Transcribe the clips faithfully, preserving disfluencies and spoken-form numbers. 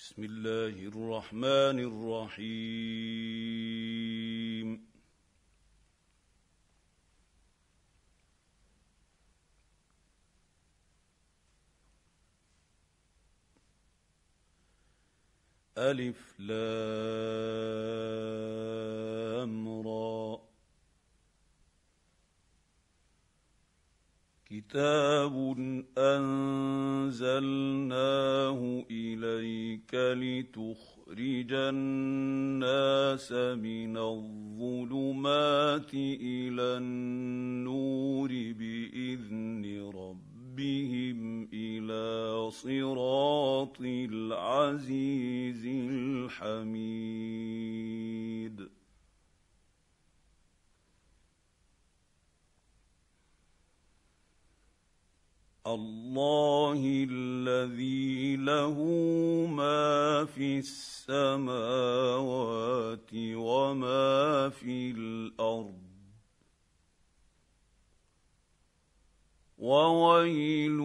بسم الله الرحمن الرحيم. ألف لام را. كتاب أنزلناه إليك لتخرج الناس من الظلمات إلى النور بإذن ربهم إلى صراط العزيز الحميد. الله الذي له ما في السماوات وما في الأرض، وويل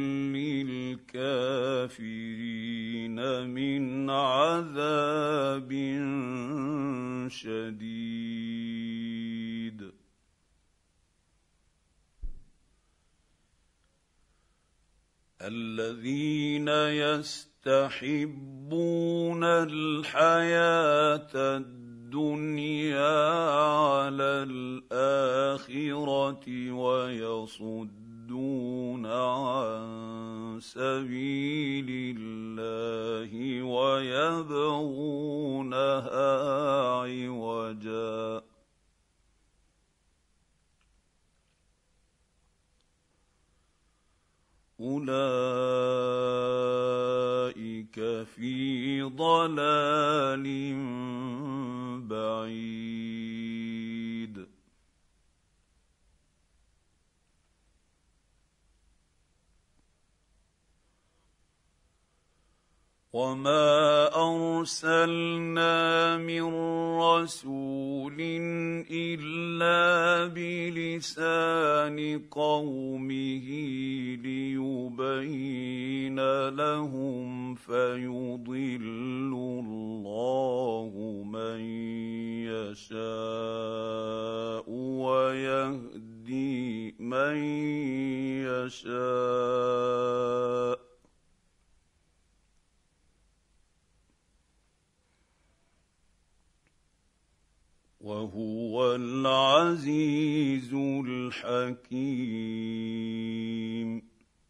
للكافرين من عذاب شديد. الذين يستحبون الحياة الدنيا على الآخرة ويصدون عن سبيل الله ويبغونها عوجا، أولئك في ضلال بعيد. وما أرسلنا من رسول إلا بلسان قومه ليبين لهم فيضل الله من يشاء ويهدي من يشاء، وهو العزيز الحكيم.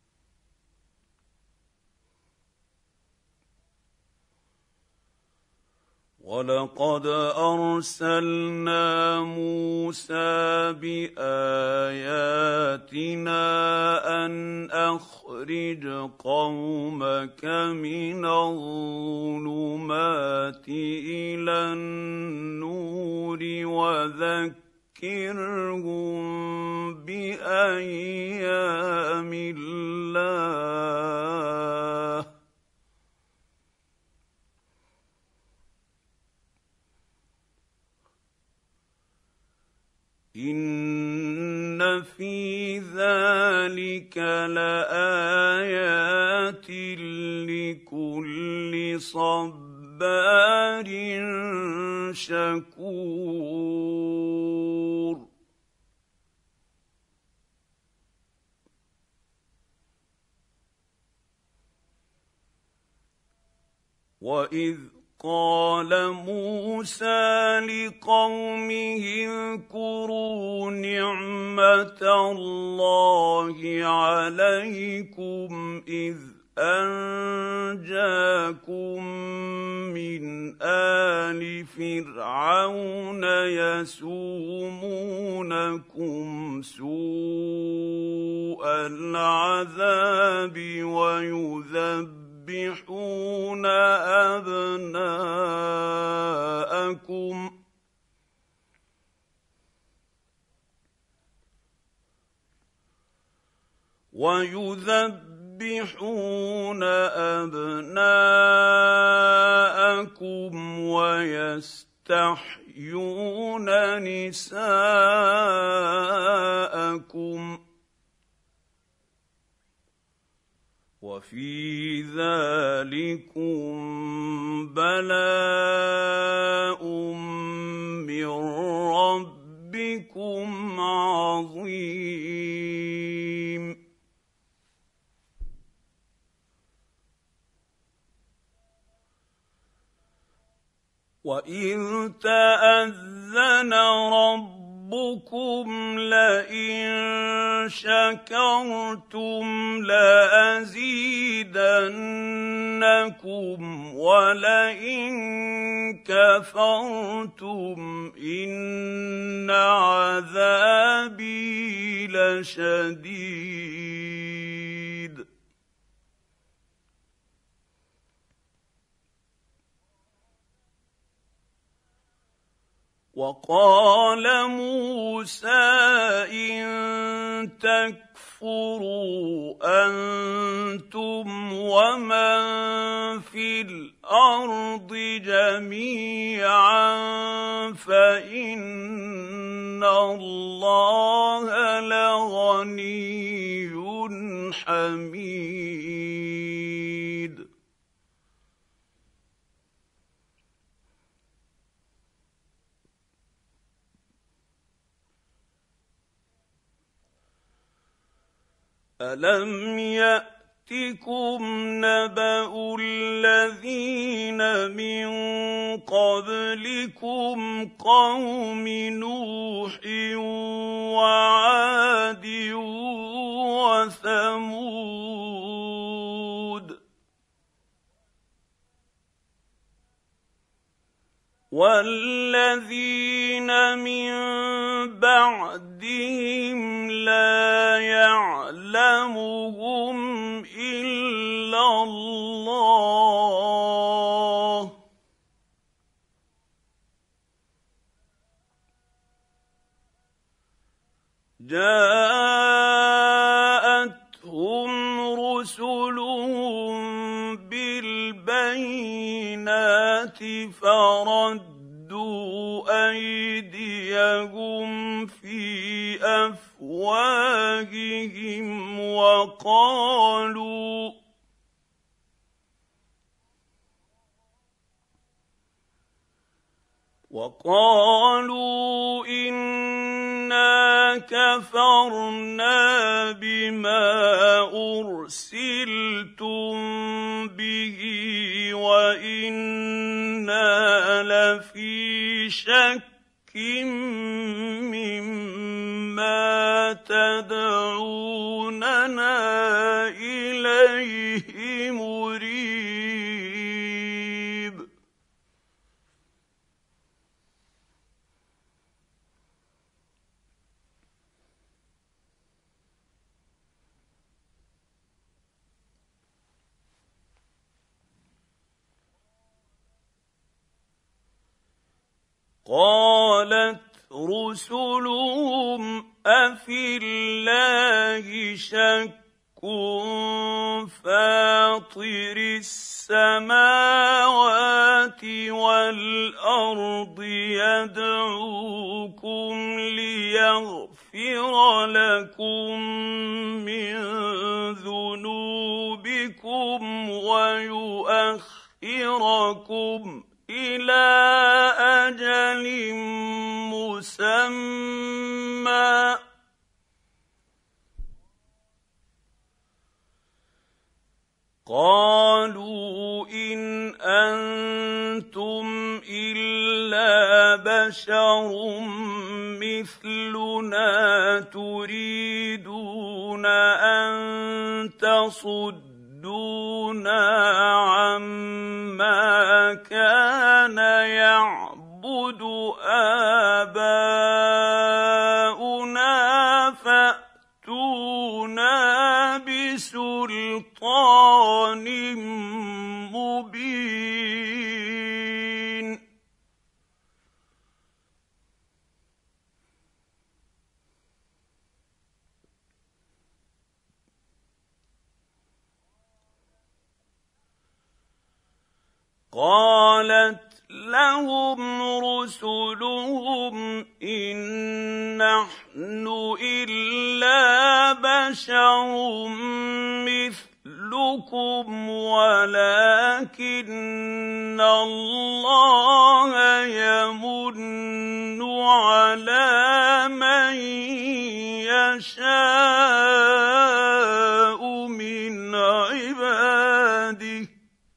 ولقد أرسلنا موسى بآياتنا أن أخرج قومك من الظلمات إلى النور وذكرهم بأيام الله، إن في ذلك لآيات لكل صبار شكور. وإذ قال موسى لقومه اذكروا نعمة الله عليكم إذ أنجاكم من آل فرعون يسومونكم سوء العذاب ويذبحون يذبحون أبناءكم ويذبحون أبناءكم ويستحيون نساءكم، وفي ذلكم بلاء من ربكم عظيم. وإذ تأذن ربكم لئن شكرتم لأزيدنكم ولئن كفرتم إن عذابي لشديد. وقال موسى إن تكفروا أنتم ومن في الأرض جميعا فإن الله لغني حميد. ألم يأتكم نبأ الذين من قبلكم قوم نوح وعاد وثمود والذين من بعدهم لا يعلمهم إلا الله جاءتهم رسلهم بالبينات فردوا أيديهم في أفواههم وقالوا وقالوا إنا كفرنا بما أرسلتم به وإنا لفي شك مما تدعوننا إليه مريب. قالت رسلهم أفي الله شك فاطر السماوات والأرض يدعوكم ليغفر لكم من ذنوبكم ويؤخركم إلى أجل مسمى قالوا إن أنتم إلا بشر مثلنا تريدون أن تصدونا عما كان يعبد آباؤنا فأتونا بسلطان مبين. قالت لهم رسلهم إن نحن إلا بشر مثلكم ولكن الله يمن على من يشاء من عباده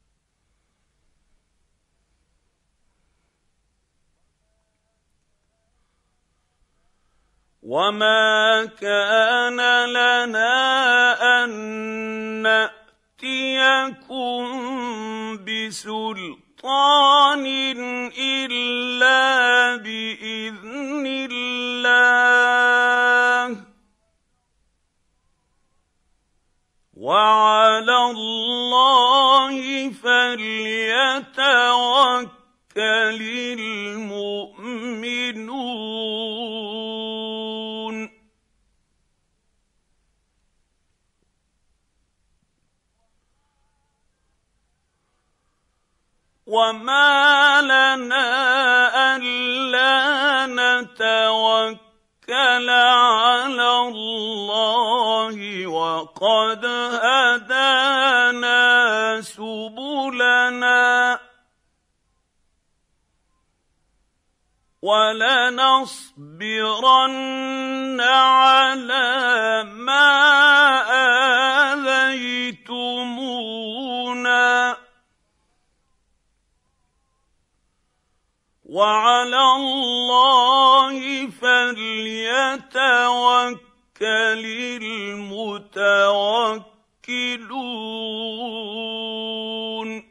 وما كان لنا أن نأتيكم بسلطان إلا بإذن الله وعلى الله فليتوكل المؤمنون وما لنا ألا نتوكل على الله وقد هدانا سبلنا ولنصبرن على ما آذيتمونا وعلى الله فليتوكل المتوكلون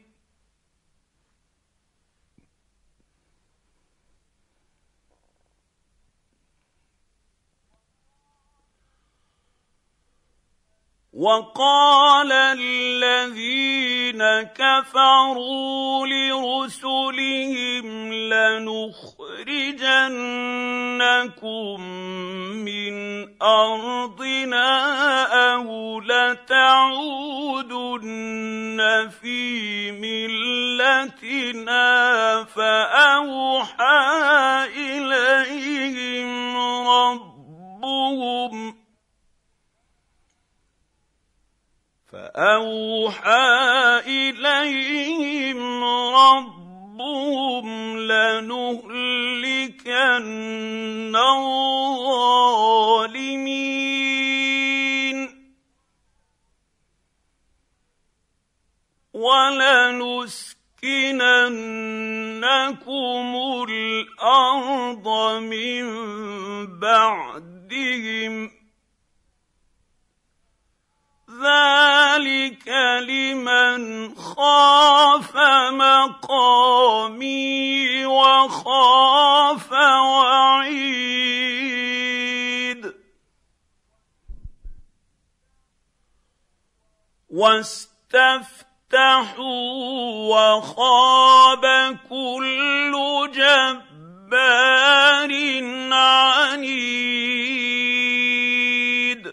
وقال الذين كفروا لرسلهم لنخرجنكم من أرضنا أو لتعودن في ملتنا فأوحى إليهم ربهم فأوحى إليهم ربهم لنهلكن الظالمين ولنسكننكم الأرض من بعدهم ذلك لمن خاف مقامي وخاف وعيد واستفتحوا وخاب كل جبار عنيد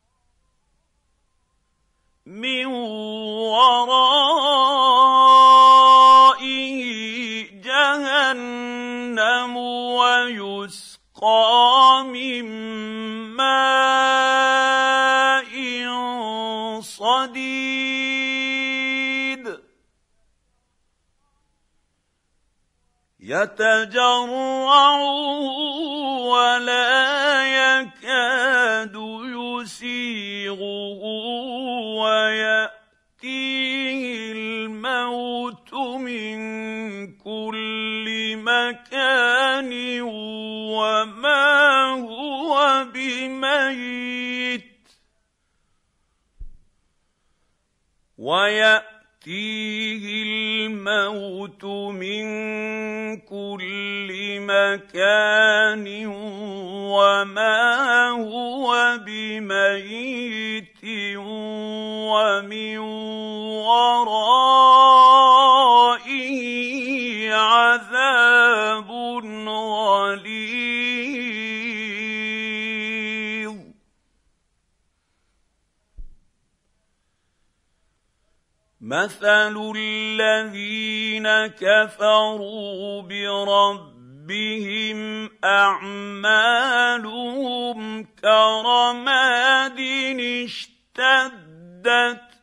من ورائه جهنم ويسقى من ماء صديد يتجرعه ولا يكاد يسيغه ويأتيه الموت من كل مكان وما هو بميت ويأتيه الموت من كل مكان وما هو بميت ومن ورائه عذاب غليظ مثل الذين كفروا بربهم أعمالهم كرماد اشتدت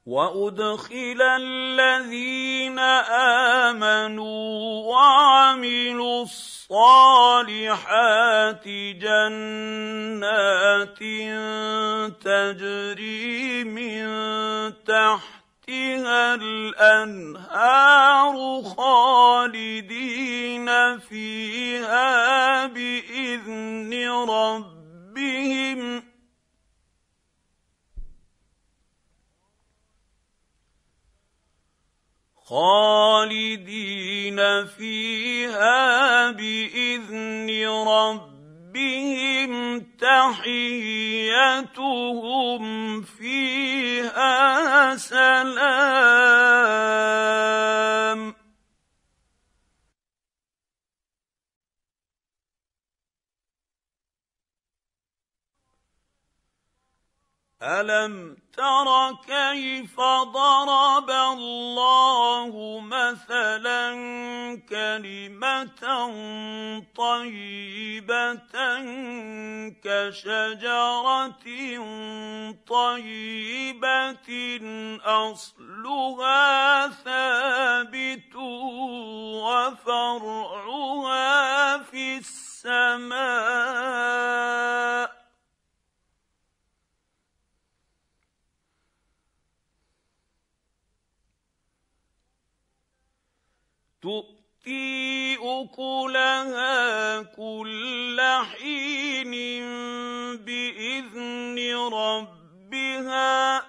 وادخل الذين امنوا وعملوا الصالحات جنات تجري من تحتها الانهار خالدين فيها باذن ربهم خالدين فيها بإذن ربهم تحيتهم فيها سلام. ألم تر كيف ضرب الله مثلا كلمة طيبة كشجرة طيبة أصلها ثابت وفرعها في السماء تؤتي أكلها كل حين بإذن ربها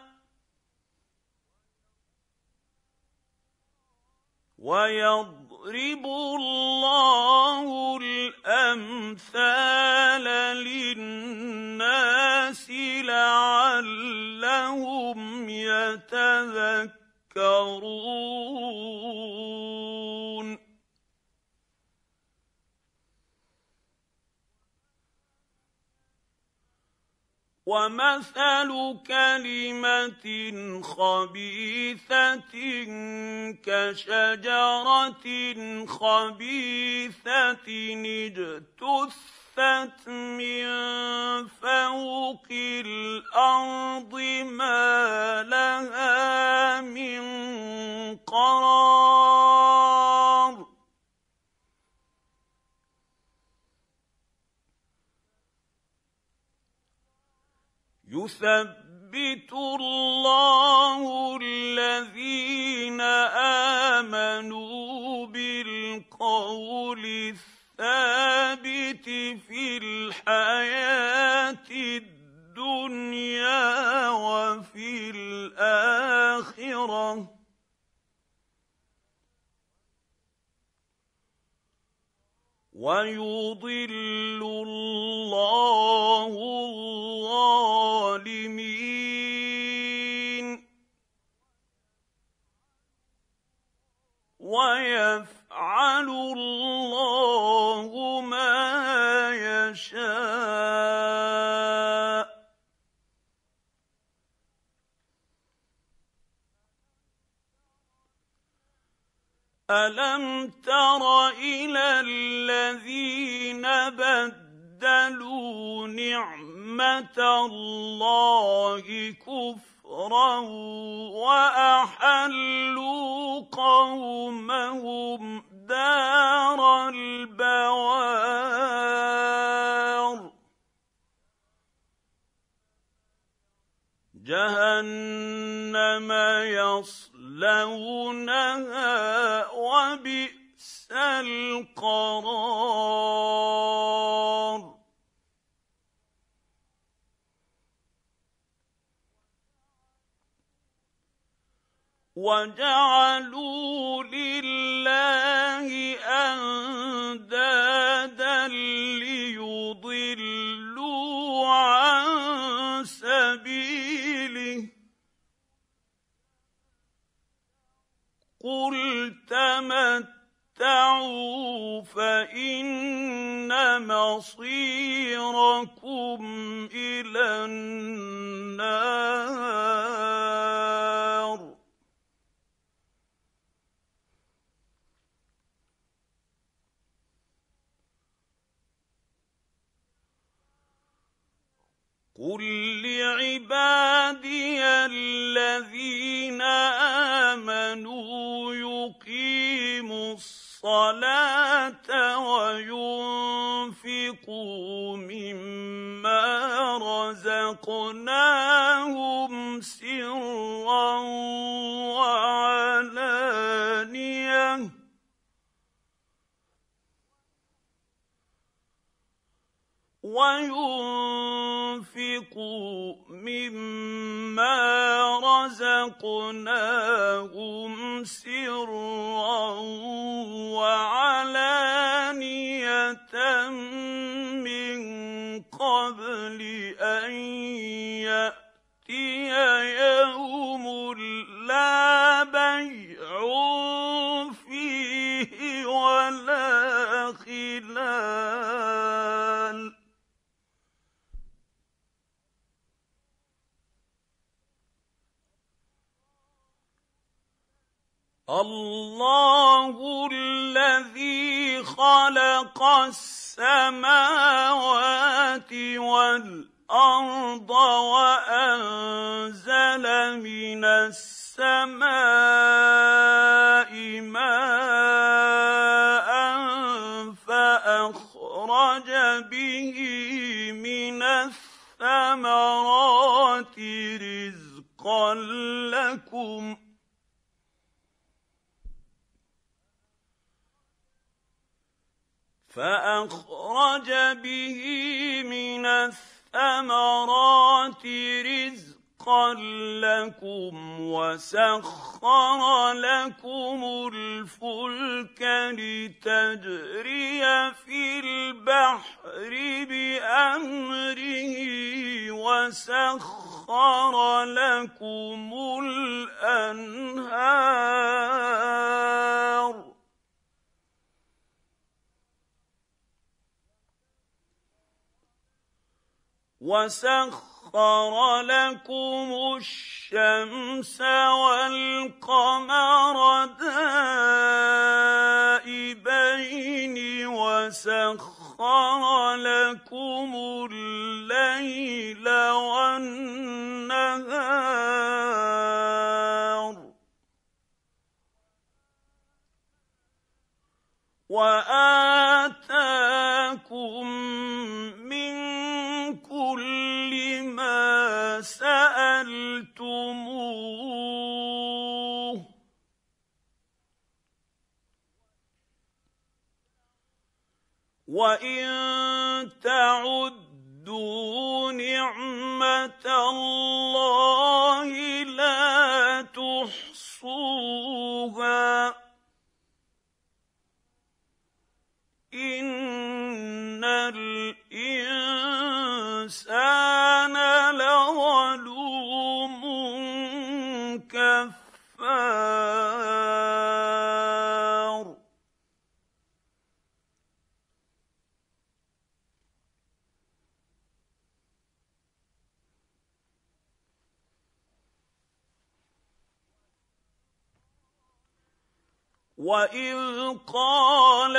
ويضرب الله الأمثال للناس لعلهم يتذكرون. ومثل كلمة خبيثة كشجرة خبيثة اجتثت من فوق الأرض ما لها من قرار. يثبت الله الذين آمنوا بالقول الثابت في الحياة الدنيا وفي الآخرة ويضل الله الظالمين ويفعل الله ما يشاء. ألم تر إلى الذين بدلوا نعمة الله كفرا وأحلوا قومهم دار البوار جهنم يصلونها وبئس القرار. وجعلوا لله أندادا ليضلوا عن سبيله قل تمتعوا فإن مصيركم إلى النار. قل لعبادي الذين ورزقناهم سرا وعلانية وينفقوا مما رزقناهم سرا وعلانية من قبل أن يأتي يوم لا بيع فيه ولا خلال الله الذي خلق السماوات والأرض وأنزل من السماء ماء فأخرج به من الثمرات رزقا لكم فأخرج به من الثمرات رزقا لكم وسخر لكم الفلك لتجري في البحر بأمره وسخر لكم الأنهار وسخر لكم الشمس والقمر دائبين وسخر لكم الليل والنهار وآتاكم من كل ما سألتموه وإن تعدوا نعمة الله لا تحصوها إن الإنسان لظلوم كفار وإذ قال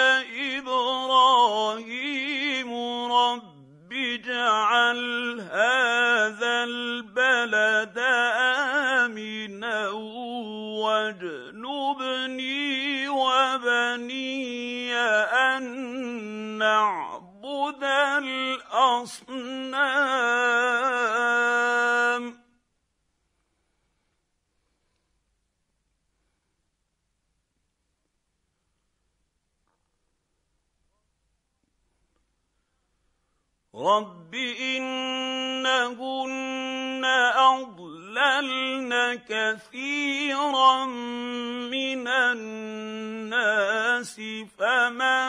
إبراهيم رب اجعل هذا البلد آمنا واجنبني وبني أن نعبد الأصنام رب إنهن أضللن كثيرا من الناس فمن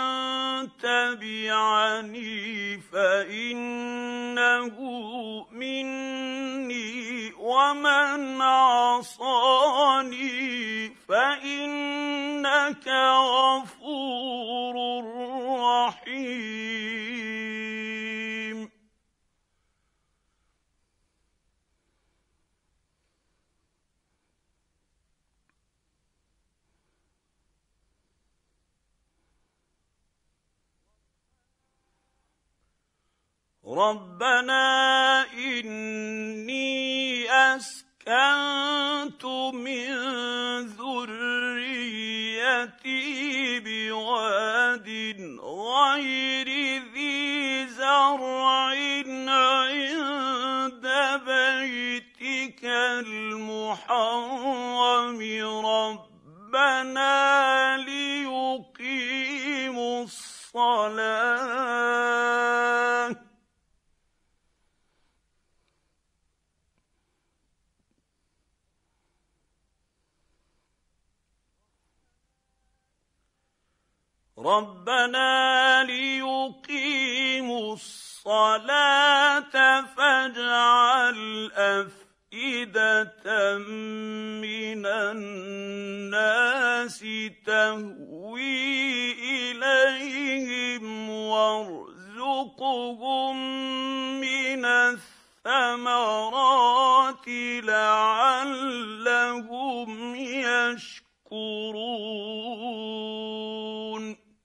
تبعني فإنه مني ومن عصاني فإنك غفور رحيم ربنا إني أسكنت من ذريتي بواد غير ذي زرع عند المحرم ربنا ليقيموا الصلاة ربنا ليقيموا الصلاة فاجعل أفئدة من الناس تهوي إليهم وارزقهم من الثمرات لعلهم يشكرون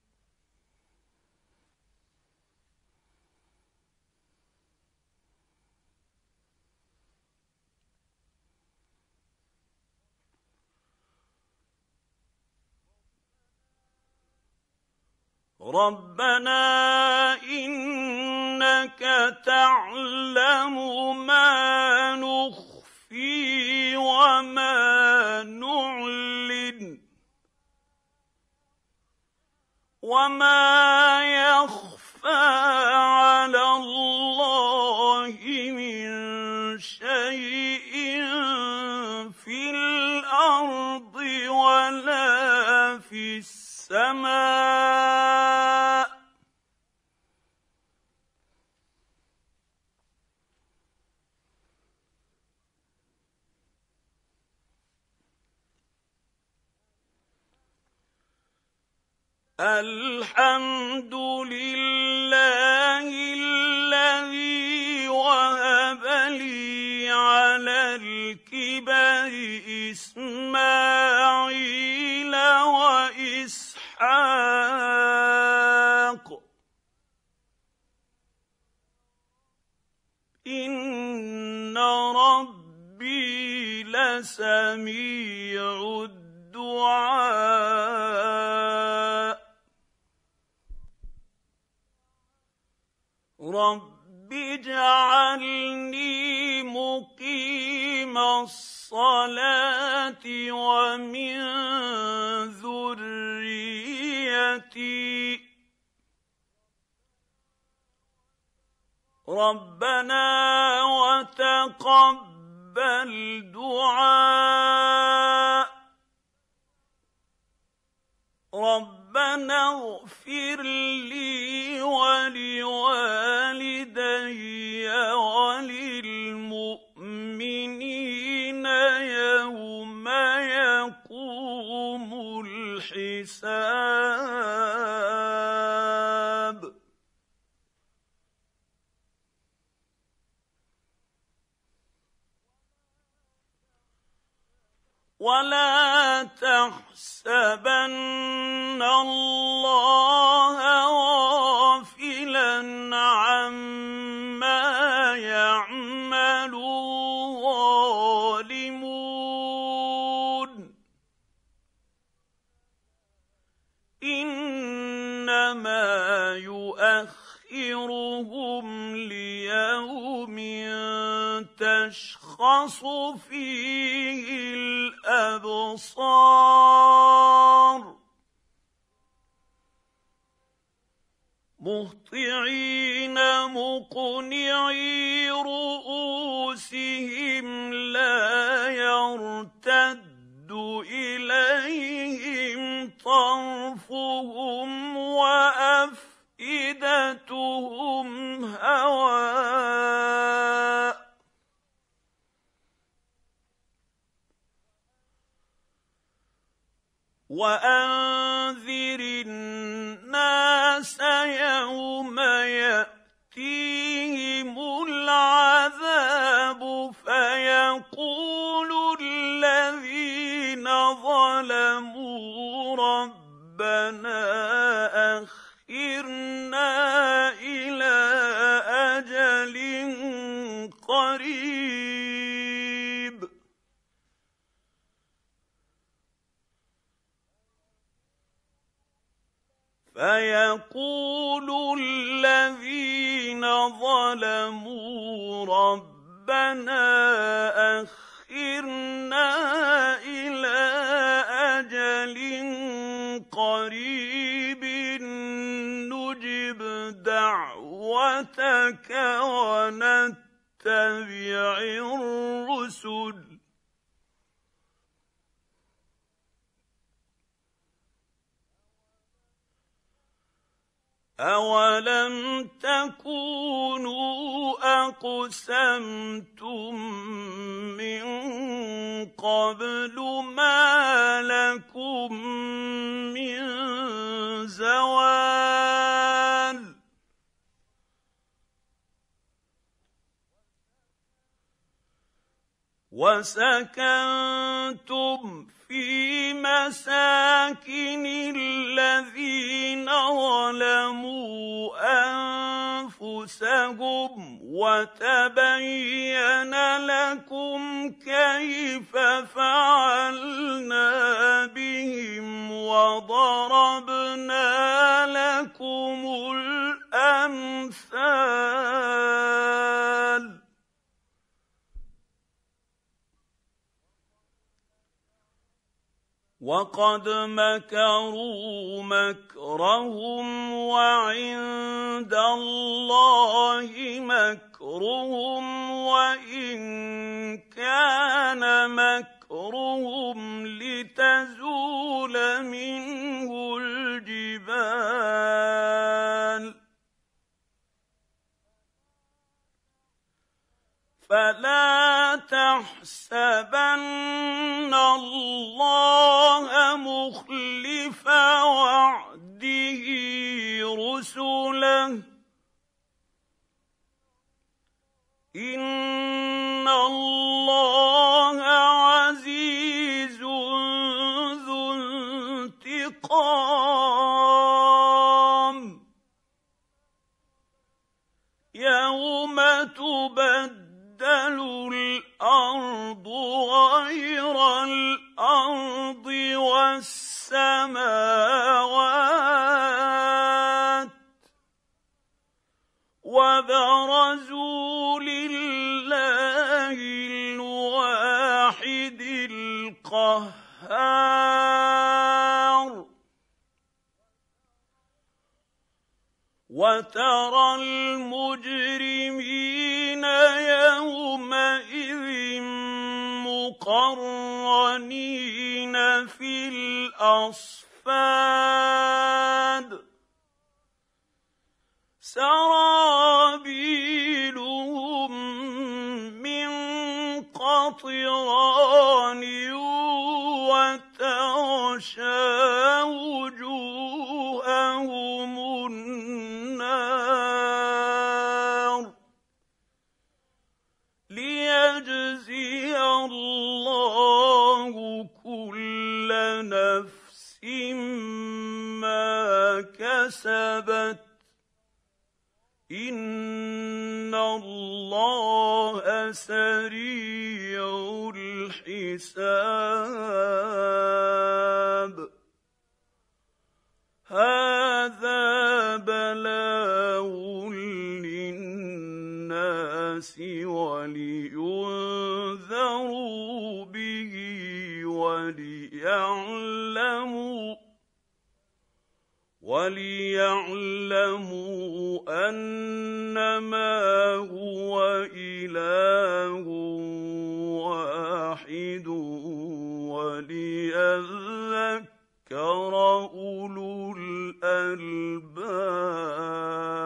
ربنا إنك تعلم ما نخفي وما نعلن وما يخفى على الله من شيء في الأرض ولا في السماء الحمد لله الذي وهب لي على الكبر إسماعيل وإسحاق إن ربي لسميع الدعاء رب اجعلني مقيم الصلاة ومن ذريتي ربنا وتقبل دعاء ربنا اغفر لي ولوالدي وللمؤمنين يوم يقوم الحساب ولا تحسبن الله غافلا عما يعمل الظالمون إنما يؤخرهم ليوم تشخص فيه الأبصار مهطعين مقنعي رؤوسهم لا يرتد إليهم طرفهم وأفئدتهم هواء وأنذر الناس يوم يأتيهم العذاب فيقول الذين ظلموا ربنا أخرنا إلى أجل قريب فيقول الذين ظلموا ربنا أخرنا قَرِيبٍ نُّجِبْ دَعْوَتَكَ وَنَتَّبِعِ الرُّسُلَ أَوَلَمْ تَكُونُوا أَقْسَمْتُم مِّن قَبْلُ مَا لَكُم مِّن زَوَالٍ وَسَكَنتُمْ فِي مَسَاكِنِ الَّذِينَ ظَلَمُوا أَنفُسَهُمْ وَتَبَيَّنَ لَكُمْ كَيْفَ فَعَلْنَا بِهِمْ وَضَرَبْنَا لَكُمُ الْأَمْثَالَ وَقَدْ مَكَرُوا مَكْرَهُمْ وَعِندَ اللَّهِ مَكْرُهُمْ وَإِن كَانَ مَكْرُهُمْ لِتَزُولَ مِنْهُ الْجِبَالُ فَلَا تَحْسَبَنَّ اللَّهَ مُخْلِفَ وَعْدِهِ رُسُلَهُ ۗ إِنَّ اللَّهَ عَزِيزٌ ذُو انتِقَامٍ يَوْمَ تُبَدَّلُ الْأَرْضُ غَيْرَ الْأَرْضِ وَالسَّمَاوَاتُ وَبَرَزُوا لِلَّهِ الْوَاحِدِ الْقَهَّارِ وَتَرَى الْمُجْرِمِينَ يَوْمَئِذٍ مُّقَرَّنِينَ فِي الْأَصْفَادِ سَرَابِيلُهُم مِّن قَطِرَانٍ وَتَغْشَىٰ وُجُوهَهُمُ النَّارُ لِيَجْزِيَ اللَّهُ كُلَّ نَفْسٍ مَّا كَسَبَتْ ۚ إِنَّ اللَّهَ سَرِيعُ الْحِسَابِ هَٰذَا بَلَاغٌ لِّلنَّاسِ وَلِيُنذَرُوا بِهِ وَلِيَعْلَمُوا وَلِيَعْلَمُوا أَنَّمَا هُوَ إِلَٰهٌ وَاحِدٌ وَلِيَذَّكَّرَ أُولُو الْأَلْبَابِ